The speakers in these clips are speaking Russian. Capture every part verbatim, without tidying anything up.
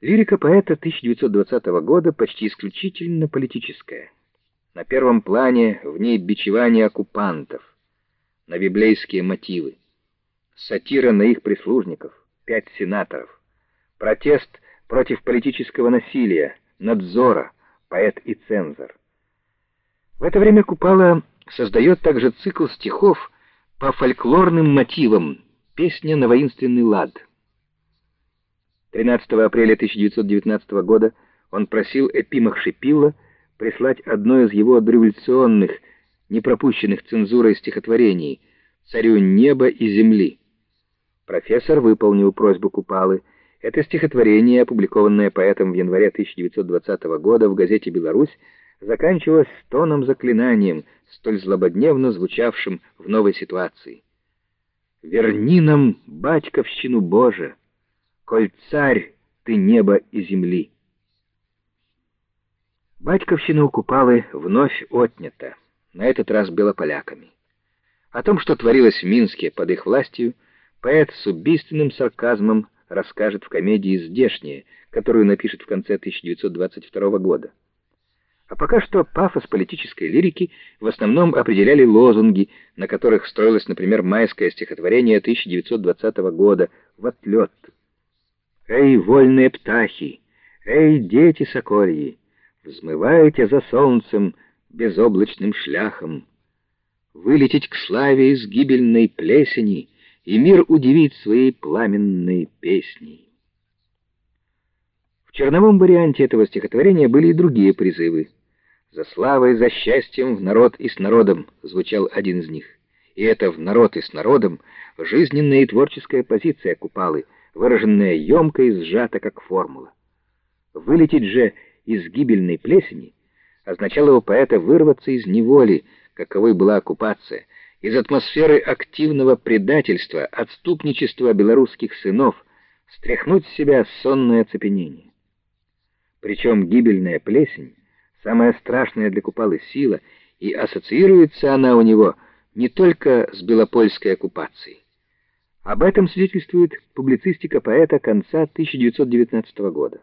Лирика поэта тысяча девятьсот двадцатого года почти исключительно политическая. На первом плане в ней бичевание оккупантов, на библейские мотивы, сатира на их прислужников, пять сенаторов, протест против политического насилия, надзора, поэт и цензор. В это время Купала создает также цикл стихов по фольклорным мотивам, песня на воинственный лад. тринадцатого апреля тысяча девятьсот девятнадцатого года он просил Эпимах Шипилла прислать одно из его дореволюционных, не пропущенных цензурой стихотворений «Царю неба и земли». Профессор выполнил просьбу Купалы. Это стихотворение, опубликованное поэтом в январе тысяча девятьсот двадцатого года в газете «Беларусь», заканчивалось тоном-заклинанием, столь злободневно звучавшим в новой ситуации. «Верни нам батьковщину Божия, коль царь ты неба и земли». Батьковщина у Купалы вновь отнята, на этот раз белополяками. О том, что творилось в Минске под их властью, поэт с убийственным сарказмом расскажет в комедии «Здешние», которую напишет в конце тысяча девятьсот двадцать второго года. А пока что пафос политической лирики в основном определяли лозунги, на которых строилось, например, майское стихотворение тысяча девятьсот двадцатого года «В отлет». «Эй, вольные птахи! Эй, дети сокольи! Взмывайте за солнцем безоблачным шляхом! Вылететь к славе из гибельной плесени и мир удивить своей пламенной песней». В черновом варианте этого стихотворения были и другие призывы. «За славой, за счастьем в народ и с народом» звучал один из них. И это «в народ и с народом» жизненная и творческая позиция Купалы, выраженная емко и сжато, как формула. Вылететь же из гибельной плесени означало у поэта вырваться из неволи, каковой была оккупация, из атмосферы активного предательства, отступничества белорусских сынов, стряхнуть с себя сонное оцепенение. Причем гибельная плесень — самая страшная для Купалы сила, и ассоциируется она у него не только с белопольской оккупацией. Об этом свидетельствует публицистика поэта конца тысяча девятьсот девятнадцатого года.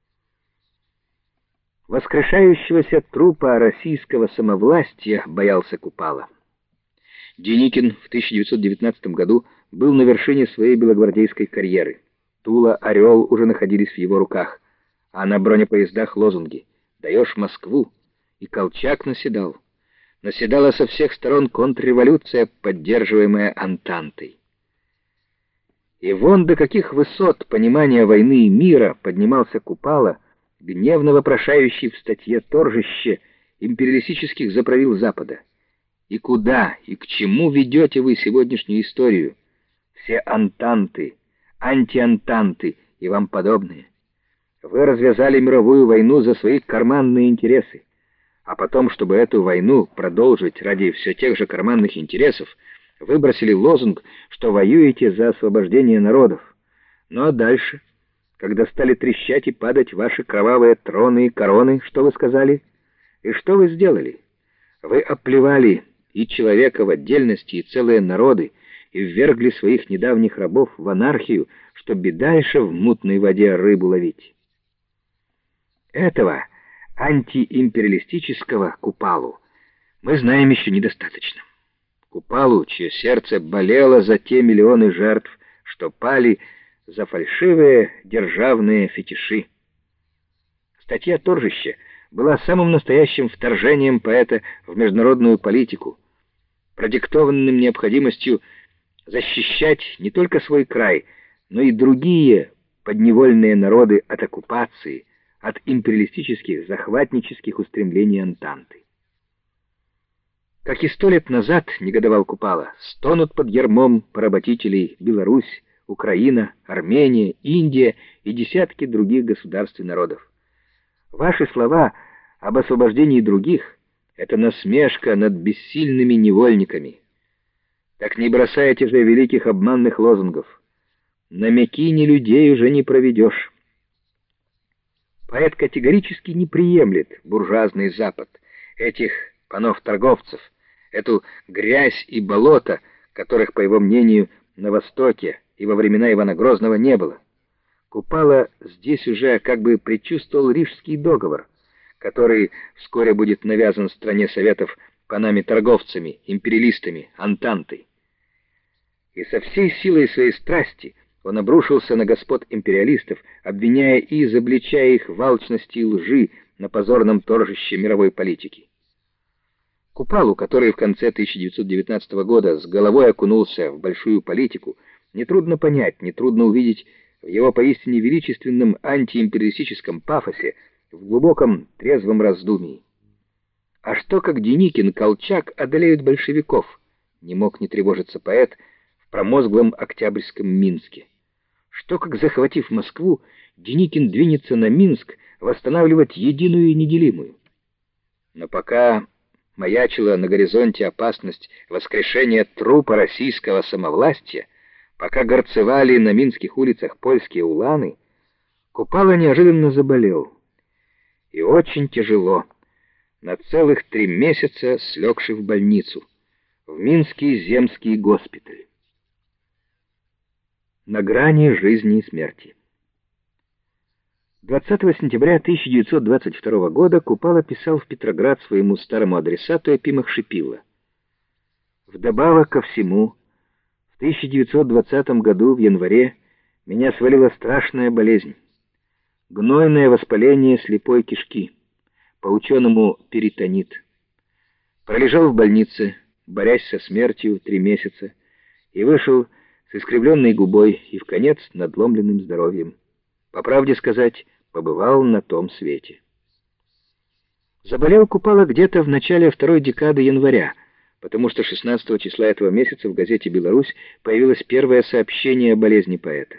Воскрешающегося трупа российского самовластия боялся Купала. Деникин в тысяча девятьсот девятнадцатом году был на вершине своей белогвардейской карьеры. Тула, Орел уже находились в его руках, а на бронепоездах лозунги «Даешь Москву», и Колчак наседал. Наседала со всех сторон контрреволюция, поддерживаемая Антантой. И вон до каких высот понимания войны и мира поднимался Купала, гневно вопрошающий в статье «Торжище» империалистических заправил Запада. И куда и к чему ведете вы сегодняшнюю историю? Все антанты, антиантанты и вам подобные. Вы развязали мировую войну за свои карманные интересы, а потом, чтобы эту войну продолжить ради все тех же карманных интересов, выбросили лозунг, что воюете за освобождение народов. Ну а дальше, когда стали трещать и падать ваши кровавые троны и короны, что вы сказали? И что вы сделали? Вы оплевали и человека в отдельности, и целые народы, и ввергли своих недавних рабов в анархию, чтобы дальше в мутной воде рыбу ловить. Этого антиимпериалистического Купалу мы знаем еще недостаточно. Купалу, чье сердце болело за те миллионы жертв, что пали за фальшивые державные фетиши. Статья «Торжище» была самым настоящим вторжением поэта в международную политику, продиктованным необходимостью защищать не только свой край, но и другие подневольные народы от оккупации, от империалистических, захватнических устремлений Антанты. Как и сто лет назад, негодовал Купала, стонут под ярмом поработителей Беларусь, Украина, Армения, Индия и десятки других государств и народов. Ваши слова об освобождении других — это насмешка над бессильными невольниками. Так не бросайте же великих обманных лозунгов. На Мякине людей уже не проведешь. Поэт категорически не приемлет буржуазный Запад, этих панов-торговцев, эту грязь и болото, которых, по его мнению, на Востоке и во времена Ивана Грозного не было. Купала здесь уже как бы предчувствовал Рижский договор, который вскоре будет навязан стране Советов панами торговцами, империалистами, антантой. И со всей силой своей страсти он обрушился на господ империалистов, обвиняя и изобличая их в алчности и лжи на позорном торжище мировой политики. Купалу, который в конце тысяча девятьсот девятнадцатого года с головой окунулся в большую политику, нетрудно понять, нетрудно увидеть в его поистине величественном антиимпериалистическом пафосе, в глубоком трезвом раздумии. А что, как Деникин, Колчак одолеют большевиков, не мог не тревожиться поэт в промозглом октябрьском Минске. Что, как, захватив Москву, Деникин двинется на Минск восстанавливать единую и неделимую. Но пока маячила на горизонте опасность воскрешения трупа российского самовластия, пока горцевали на минских улицах польские уланы, Купала неожиданно заболел. И очень тяжело, на целых три месяца слегший в больницу, в Минский земский госпиталь. На грани жизни и смерти. двадцатого сентября тысяча девятьсот двадцать второго года Купала писал в Петроград своему старому адресату Епимах Шипило: «Вдобавок ко всему, в тысяча девятьсот двадцатом году в январе меня свалила страшная болезнь. Гнойное воспаление слепой кишки, по-ученому перитонит. Пролежал в больнице, борясь со смертью три месяца, и вышел с искривленной губой и вконец надломленным здоровьем. По правде сказать, побывал на том свете». Заболел Купала где-то в начале второй декады января, потому что шестнадцатого числа этого месяца в газете «Беларусь» появилось первое сообщение о болезни поэта.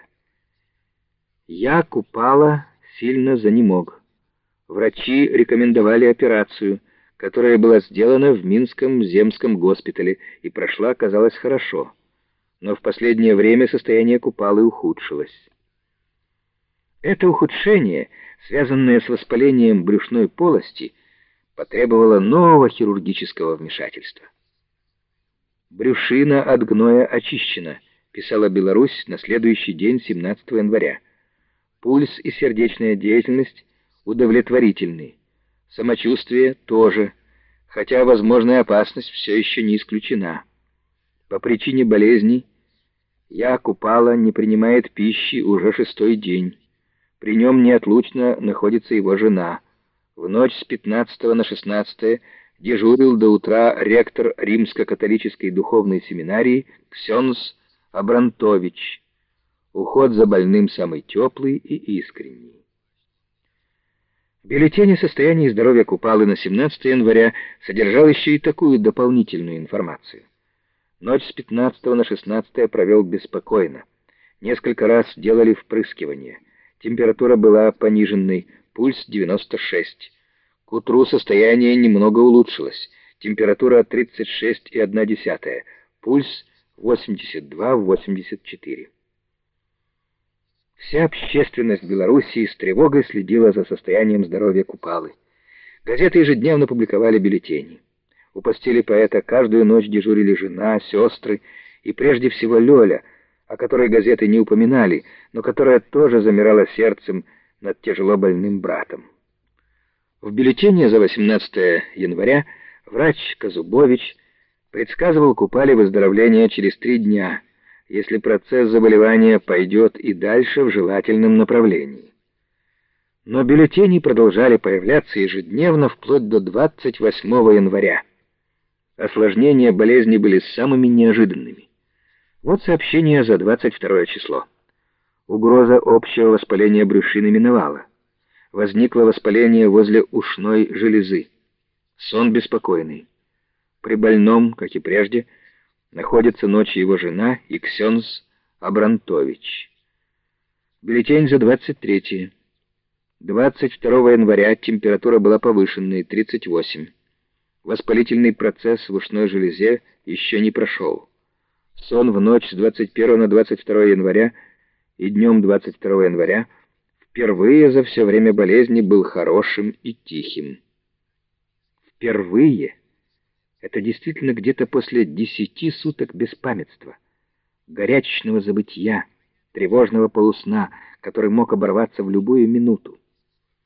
«Я, Купала, сильно занемог. Врачи рекомендовали операцию, которая была сделана в Минском земском госпитале и прошла, казалось, хорошо. Но в последнее время состояние Купалы ухудшилось». Это ухудшение, связанное с воспалением брюшной полости, потребовало нового хирургического вмешательства. «Брюшина от гноя очищена», — писала «Беларусь» на следующий день, семнадцатого января. «Пульс и сердечная деятельность удовлетворительны. Самочувствие тоже, хотя возможная опасность все еще не исключена. По причине болезни я, Купала, не принимает пищи уже шестой день. При нем неотлучно находится его жена. В ночь с пятнадцатого на шестнадцатое дежурил до утра ректор Римско-католической духовной семинарии Ксенс Абрантович. Уход за больным самый теплый и искренний». В бюллетене состояния здоровья Купалы на семнадцатого января содержал еще и такую дополнительную информацию. Ночь с пятнадцатого на шестнадцатое провел беспокойно. Несколько раз делали впрыскивание. Температура была пониженной, пульс девяносто шесть. К утру состояние немного улучшилось. Температура тридцать шесть и одна десятая, пульс восемьдесят два восемьдесят четыре. Вся общественность Белоруссии с тревогой следила за состоянием здоровья Купалы. Газеты ежедневно публиковали бюллетени. У постели поэта каждую ночь дежурили жена, сестры и прежде всего Лёля, о которой газеты не упоминали, но которая тоже замирала сердцем над тяжело больным братом. В бюллетене за восемнадцатого января врач Казубович предсказывал Купале выздоровление через три дня, если процесс заболевания пойдет и дальше в желательном направлении. Но бюллетени продолжали появляться ежедневно вплоть до двадцать восьмого января. Осложнения болезни были самыми неожиданными. Вот сообщение за двадцать второе число. Угроза общего воспаления брюшины миновала. Возникло воспаление возле ушной железы. Сон беспокойный. При больном, как и прежде, находится ночью его жена и Ксенс Абрантович. Бюллетень за двадцать третье. двадцать второго января температура была повышенной, тридцать восемь. Воспалительный процесс в ушной железе еще не прошел. Сон в ночь с двадцать первого на двадцать второе января и днем двадцать второго января впервые за все время болезни был хорошим и тихим. Впервые. Это действительно где-то после десяти суток беспамятства, горячечного забытья, тревожного полусна, который мог оборваться в любую минуту.